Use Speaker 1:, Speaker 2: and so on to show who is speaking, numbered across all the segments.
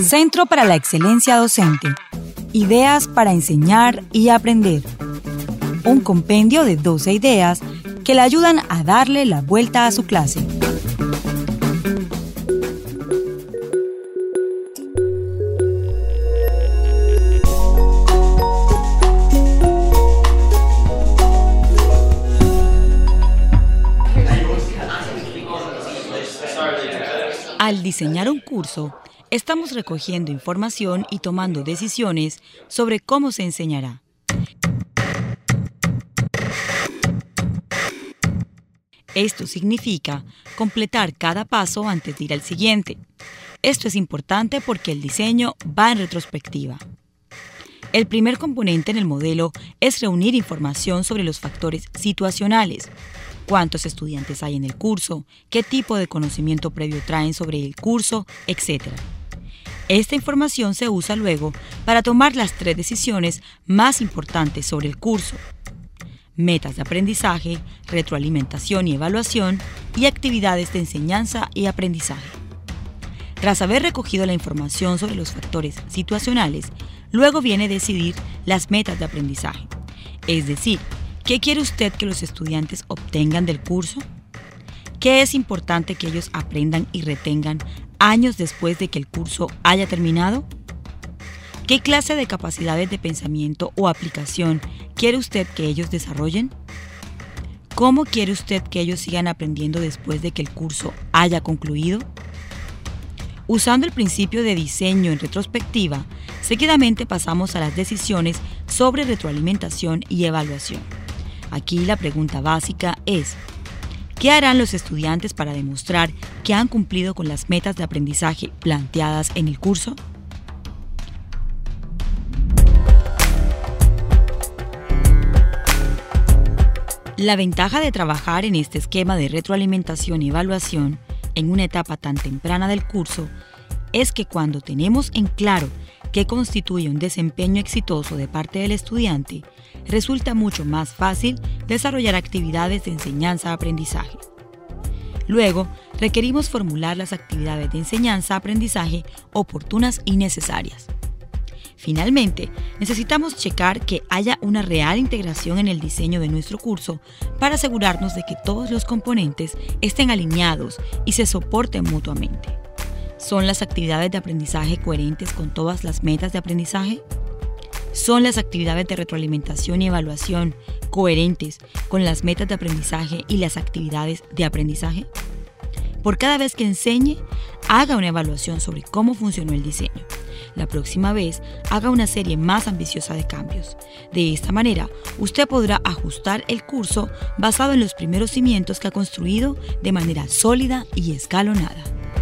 Speaker 1: Centro para la Excelencia Docente. Ideas para enseñar y aprender. Un compendio de 12 ideas que le ayudan a darle la vuelta a su clase. Al diseñar un curso, estamos recogiendo información y tomando decisiones sobre cómo se enseñará. Esto significa completar cada paso antes de ir al siguiente. Esto es importante porque el diseño va en retrospectiva. El primer componente en el modelo es reunir información sobre los factores situacionales. Cuántos estudiantes hay en el curso, qué tipo de conocimiento previo traen sobre el curso, etc. Esta información se usa luego para tomar las 3 decisiones más importantes sobre el curso: metas de aprendizaje, retroalimentación y evaluación, y actividades de enseñanza y aprendizaje. Tras haber recogido la información sobre los factores situacionales, luego viene decidir las metas de aprendizaje, es decir, ¿qué quiere usted que los estudiantes obtengan del curso? ¿Qué es importante que ellos aprendan y retengan años después de que el curso haya terminado? ¿Qué clase de capacidades de pensamiento o aplicación quiere usted que ellos desarrollen? ¿Cómo quiere usted que ellos sigan aprendiendo después de que el curso haya concluido? Usando el principio de diseño en retrospectiva, seguidamente pasamos a las decisiones sobre retroalimentación y evaluación. Aquí la pregunta básica es: ¿qué harán los estudiantes para demostrar que han cumplido con las metas de aprendizaje planteadas en el curso? La ventaja de trabajar en este esquema de retroalimentación y evaluación en una etapa tan temprana del curso es que cuando tenemos en claro qué constituye un desempeño exitoso de parte del estudiante, resulta mucho más fácil desarrollar actividades de enseñanza-aprendizaje. Luego, requerimos formular las actividades de enseñanza-aprendizaje oportunas y necesarias. Finalmente, necesitamos checar que haya una real integración en el diseño de nuestro curso para asegurarnos de que todos los componentes estén alineados y se soporten mutuamente. ¿Son las actividades de aprendizaje coherentes con todas las metas de aprendizaje? ¿Son las actividades de retroalimentación y evaluación coherentes con las metas de aprendizaje y las actividades de aprendizaje? Por cada vez que enseñe, haga una evaluación sobre cómo funcionó el diseño. La próxima vez, haga una serie más ambiciosa de cambios. De esta manera, usted podrá ajustar el curso basado en los primeros cimientos que ha construido de manera sólida y escalonada.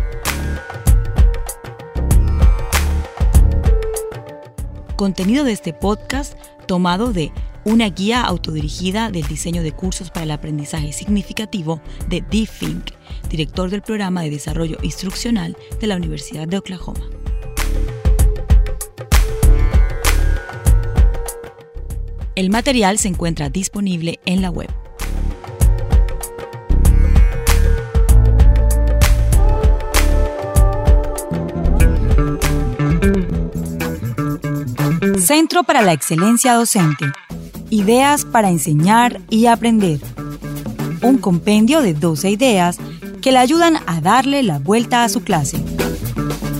Speaker 1: Contenido de este podcast tomado de una guía autodirigida del diseño de cursos para el aprendizaje significativo de Dee Fink, director del programa de desarrollo instruccional de la Universidad de Oklahoma. El material se encuentra disponible en la web. Centro para la Excelencia Docente. Ideas para enseñar y aprender. Un compendio de 12 ideas que le ayudan a darle la vuelta a su clase.